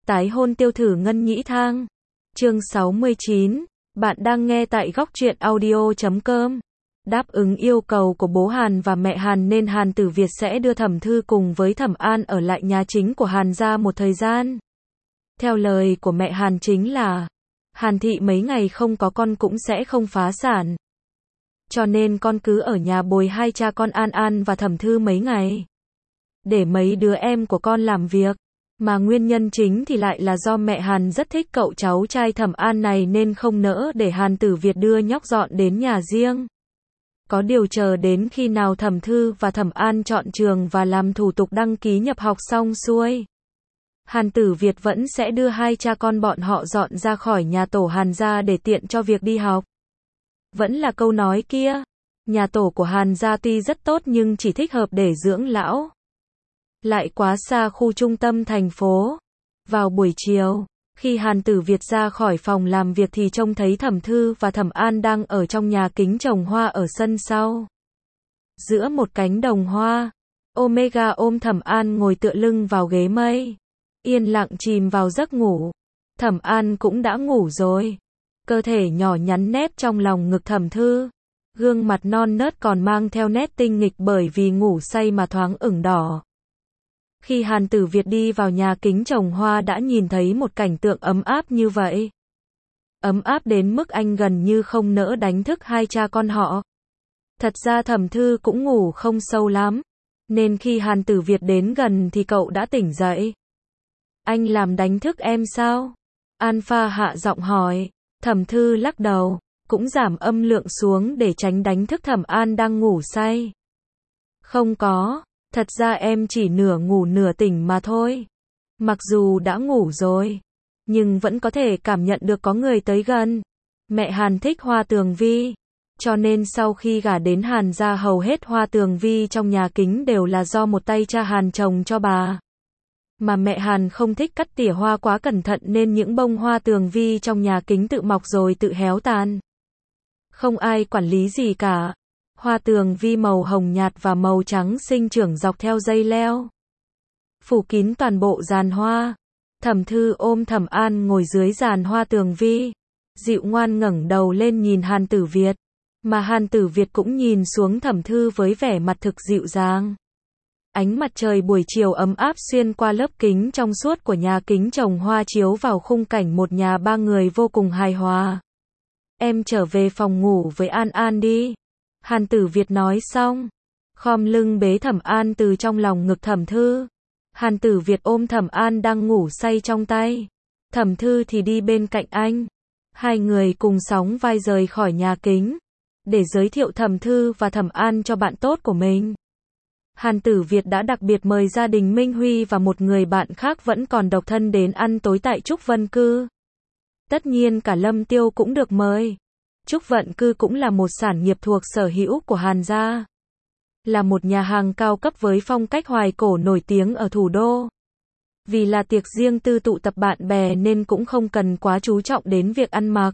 Tái hôn tiêu thử Ngân Nhĩ Thang. Chương 69. Bạn đang nghe tại góc truyện audio.com. Đáp ứng yêu cầu của bố Hàn và mẹ Hàn nên Hàn Tử Việt sẽ đưa Thẩm Thư cùng với Thẩm An ở lại nhà chính của Hàn gia một thời gian. Theo lời của mẹ Hàn chính là Hàn thị mấy ngày không có con cũng sẽ không phá sản. Cho nên con cứ ở nhà bồi hai cha con An An và Thẩm Thư mấy ngày. Để mấy đứa em của con làm việc. Mà nguyên nhân chính thì lại là do mẹ Hàn rất thích cậu cháu trai Thẩm An này nên không nỡ để Hàn Tử Việt đưa nhóc dọn đến nhà riêng. Có điều chờ đến khi nào Thẩm Thư và Thẩm An chọn trường và làm thủ tục đăng ký nhập học xong xuôi, Hàn Tử Việt vẫn sẽ đưa hai cha con bọn họ dọn ra khỏi nhà tổ Hàn gia để tiện cho việc đi học. Vẫn là câu nói kia, nhà tổ của Hàn gia tuy rất tốt nhưng chỉ thích hợp để dưỡng lão. Lại quá xa khu trung tâm thành phố. Vào buổi chiều, khi Hàn Tử Việt ra khỏi phòng làm việc thì trông thấy Thẩm Thư và Thẩm An đang ở trong nhà kính trồng hoa ở sân sau. Giữa một cánh đồng hoa, Omega ôm Thẩm An ngồi tựa lưng vào ghế mây, yên lặng chìm vào giấc ngủ. Thẩm An cũng đã ngủ rồi. Cơ thể nhỏ nhắn nép trong lòng ngực Thẩm Thư, gương mặt non nớt còn mang theo nét tinh nghịch bởi vì ngủ say mà thoáng ửng đỏ. Khi Hàn Tử Việt đi vào nhà kính trồng hoa đã nhìn thấy một cảnh tượng ấm áp như vậy. Ấm áp đến mức anh gần như không nỡ đánh thức hai cha con họ. Thật ra Thẩm Thư cũng ngủ không sâu lắm, nên khi Hàn Tử Việt đến gần thì cậu đã tỉnh dậy. Anh làm đánh thức em sao? Alpha hạ giọng hỏi. Thẩm Thư lắc đầu, cũng giảm âm lượng xuống để tránh đánh thức Thẩm An đang ngủ say. Không có. Thật ra em chỉ nửa ngủ nửa tỉnh mà thôi. Mặc dù đã ngủ rồi, nhưng vẫn có thể cảm nhận được có người tới gần. Mẹ Hàn thích hoa tường vi, cho nên sau khi gả đến Hàn gia hầu hết hoa tường vi trong nhà kính đều là do một tay cha Hàn trồng cho bà. Mà mẹ Hàn không thích cắt tỉa hoa quá cẩn thận nên những bông hoa tường vi trong nhà kính tự mọc rồi tự héo tàn. Không ai quản lý gì cả. Hoa tường vi màu hồng nhạt và màu trắng sinh trưởng dọc theo dây leo, phủ kín toàn bộ giàn hoa. Thẩm Thư ôm Thẩm An ngồi dưới giàn hoa tường vi, dịu ngoan ngẩng đầu lên nhìn Hàn Tử Việt, mà Hàn Tử Việt cũng nhìn xuống Thẩm Thư với vẻ mặt thực dịu dàng. Ánh mặt trời buổi chiều ấm áp xuyên qua lớp kính trong suốt của nhà kính trồng hoa chiếu vào khung cảnh một nhà ba người vô cùng hài hòa. Em trở về phòng ngủ với An An đi. Hàn Tử Việt nói xong, khom lưng bế Thẩm An từ trong lòng ngực Thẩm Thư. Hàn Tử Việt ôm Thẩm An đang ngủ say trong tay. Thẩm Thư thì đi bên cạnh anh. Hai người cùng sóng vai rời khỏi nhà kính, để giới thiệu Thẩm Thư và Thẩm An cho bạn tốt của mình. Hàn Tử Việt đã đặc biệt mời gia đình Minh Huy và một người bạn khác vẫn còn độc thân đến ăn tối tại Trúc Vân Cư. Tất nhiên cả Lâm Tiêu cũng được mời. Trúc Vận Cư cũng là một sản nghiệp thuộc sở hữu của Hàn gia. Là một nhà hàng cao cấp với phong cách hoài cổ nổi tiếng ở thủ đô. Vì là tiệc riêng tư tụ tập bạn bè nên cũng không cần quá chú trọng đến việc ăn mặc.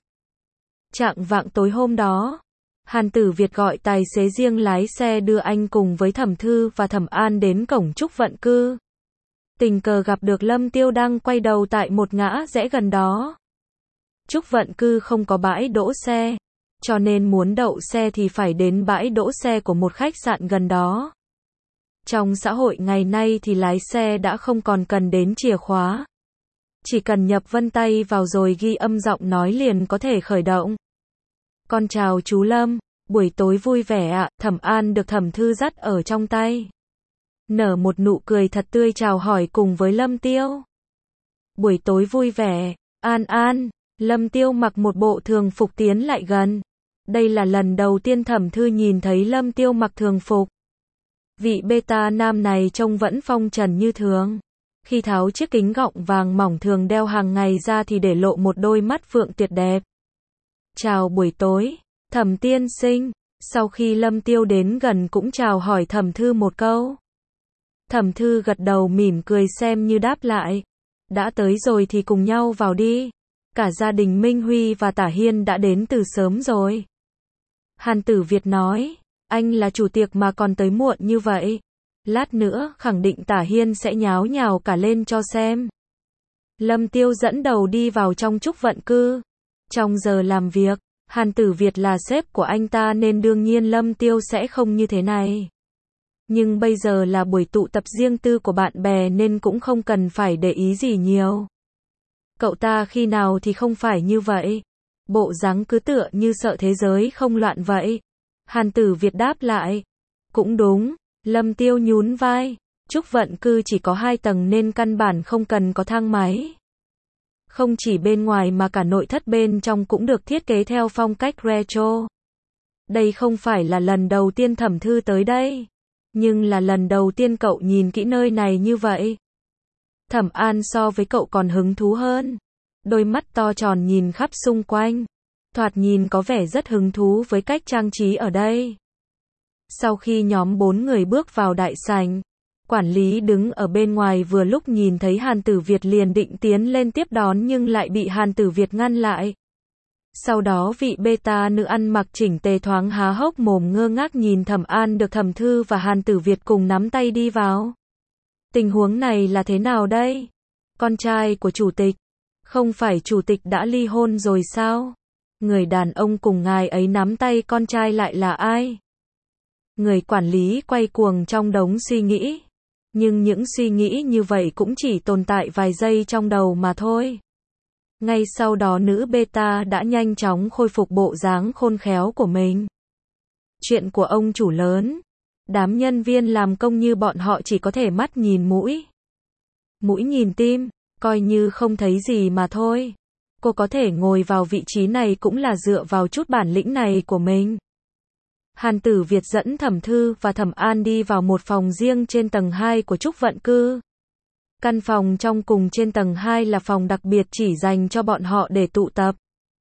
Chạng vạng tối hôm đó, Hàn Tử Việt gọi tài xế riêng lái xe đưa anh cùng với Thẩm Thư và Thẩm An đến cổng Trúc Vận Cư. Tình cờ gặp được Lâm Tiêu đang quay đầu tại một ngã rẽ gần đó. Trúc Vận Cư không có bãi đỗ xe, cho nên muốn đậu xe thì phải đến bãi đỗ xe của một khách sạn gần đó. Trong xã hội ngày nay thì lái xe đã không còn cần đến chìa khóa. Chỉ cần nhập vân tay vào rồi ghi âm giọng nói liền có thể khởi động. Con chào chú Lâm, buổi tối vui vẻ ạ. Thẩm An được Thẩm Thư dắt ở trong tay, nở một nụ cười thật tươi chào hỏi cùng với Lâm Tiêu. Buổi tối vui vẻ, An An. Lâm Tiêu mặc một bộ thường phục tiến lại gần. Đây là lần đầu tiên Thẩm Thư nhìn thấy Lâm Tiêu mặc thường phục. Vị beta nam này trông vẫn phong trần như thường. Khi tháo chiếc kính gọng vàng mỏng thường đeo hàng ngày ra thì để lộ một đôi mắt phượng tuyệt đẹp. Chào buổi tối, Thẩm tiên sinh. Sau khi Lâm Tiêu đến gần cũng chào hỏi Thẩm Thư một câu. Thẩm Thư gật đầu mỉm cười xem như đáp lại. Đã tới rồi thì cùng nhau vào đi. Cả gia đình Minh Huy và Tả Hiên đã đến từ sớm rồi. Hàn Tử Việt nói, anh là chủ tiệc mà còn tới muộn như vậy. Lát nữa khẳng định Tả Hiên sẽ nháo nhào cả lên cho xem. Lâm Tiêu dẫn đầu đi vào trong Trúc Vận Cư. Trong giờ làm việc, Hàn Tử Việt là sếp của anh ta nên đương nhiên Lâm Tiêu sẽ không như thế này. Nhưng bây giờ là buổi tụ tập riêng tư của bạn bè nên cũng không cần phải để ý gì nhiều. Cậu ta khi nào thì không phải như vậy. Bộ dáng cứ tựa như sợ thế giới không loạn vậy. Hàn Tử Việt đáp lại. Cũng đúng, Lâm Tiêu nhún vai. Trúc Vận Cư chỉ có 2 tầng nên căn bản không cần có thang máy. Không chỉ bên ngoài mà cả nội thất bên trong cũng được thiết kế theo phong cách retro. Đây không phải là lần đầu tiên Thẩm Thư tới đây, nhưng là lần đầu tiên cậu nhìn kỹ nơi này như vậy. Thẩm An so với cậu còn hứng thú hơn. Đôi mắt to tròn nhìn khắp xung quanh. Thoạt nhìn có vẻ rất hứng thú với cách trang trí ở đây. Sau khi nhóm 4 người bước vào đại sảnh, quản lý đứng ở bên ngoài vừa lúc nhìn thấy Hàn Tử Việt liền định tiến lên tiếp đón nhưng lại bị Hàn Tử Việt ngăn lại. Sau đó vị beta nữ ăn mặc chỉnh tề thoáng há hốc mồm ngơ ngác nhìn Thẩm An được Thẩm Thư và Hàn Tử Việt cùng nắm tay đi vào. Tình huống này là thế nào đây? Con trai của chủ tịch? Không phải chủ tịch đã ly hôn rồi sao? Người đàn ông cùng ngài ấy nắm tay con trai lại là ai? Người quản lý quay cuồng trong đống suy nghĩ. Nhưng những suy nghĩ như vậy cũng chỉ tồn tại vài giây trong đầu mà thôi. Ngay sau đó nữ beta đã nhanh chóng khôi phục bộ dáng khôn khéo của mình. Chuyện của ông chủ lớn. Đám nhân viên làm công như bọn họ chỉ có thể mắt nhìn mũi. Mũi nhìn tim, coi như không thấy gì mà thôi. Cô có thể ngồi vào vị trí này cũng là dựa vào chút bản lĩnh này của mình. Hàn Tử Việt dẫn Thẩm Thư và Thẩm An đi vào một phòng riêng trên tầng 2 của Trúc Vận Cư. Căn phòng trong cùng trên tầng 2 là phòng đặc biệt chỉ dành cho bọn họ để tụ tập.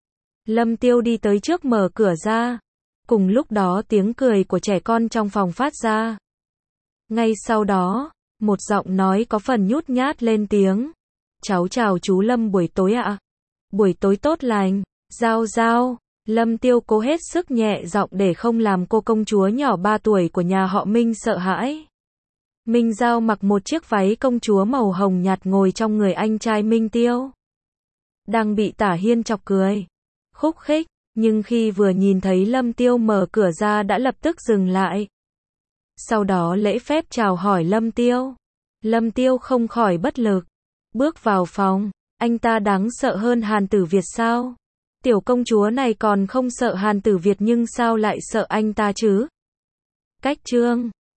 Lâm Tiêu đi tới trước mở cửa ra. Cùng lúc đó tiếng cười của trẻ con trong phòng phát ra. Ngay sau đó, một giọng nói có phần nhút nhát lên tiếng. Cháu chào chú Lâm buổi tối ạ. Buổi tối tốt lành. Giao giao. Lâm Tiêu cố hết sức nhẹ giọng để không làm cô công chúa nhỏ 3 tuổi của nhà họ Minh sợ hãi. Minh Giao mặc một chiếc váy công chúa màu hồng nhạt ngồi trong người anh trai Minh Tiêu. Đang bị Tả Hiên chọc cười. Khúc khích, nhưng khi vừa nhìn thấy Lâm Tiêu mở cửa ra đã lập tức dừng lại. Sau đó lễ phép chào hỏi Lâm Tiêu. Lâm Tiêu không khỏi bất lực. Bước vào phòng, anh ta đáng sợ hơn Hàn Tử Việt sao? Tiểu công chúa này còn không sợ Hàn Tử Việt nhưng sao lại sợ anh ta chứ? Cách chương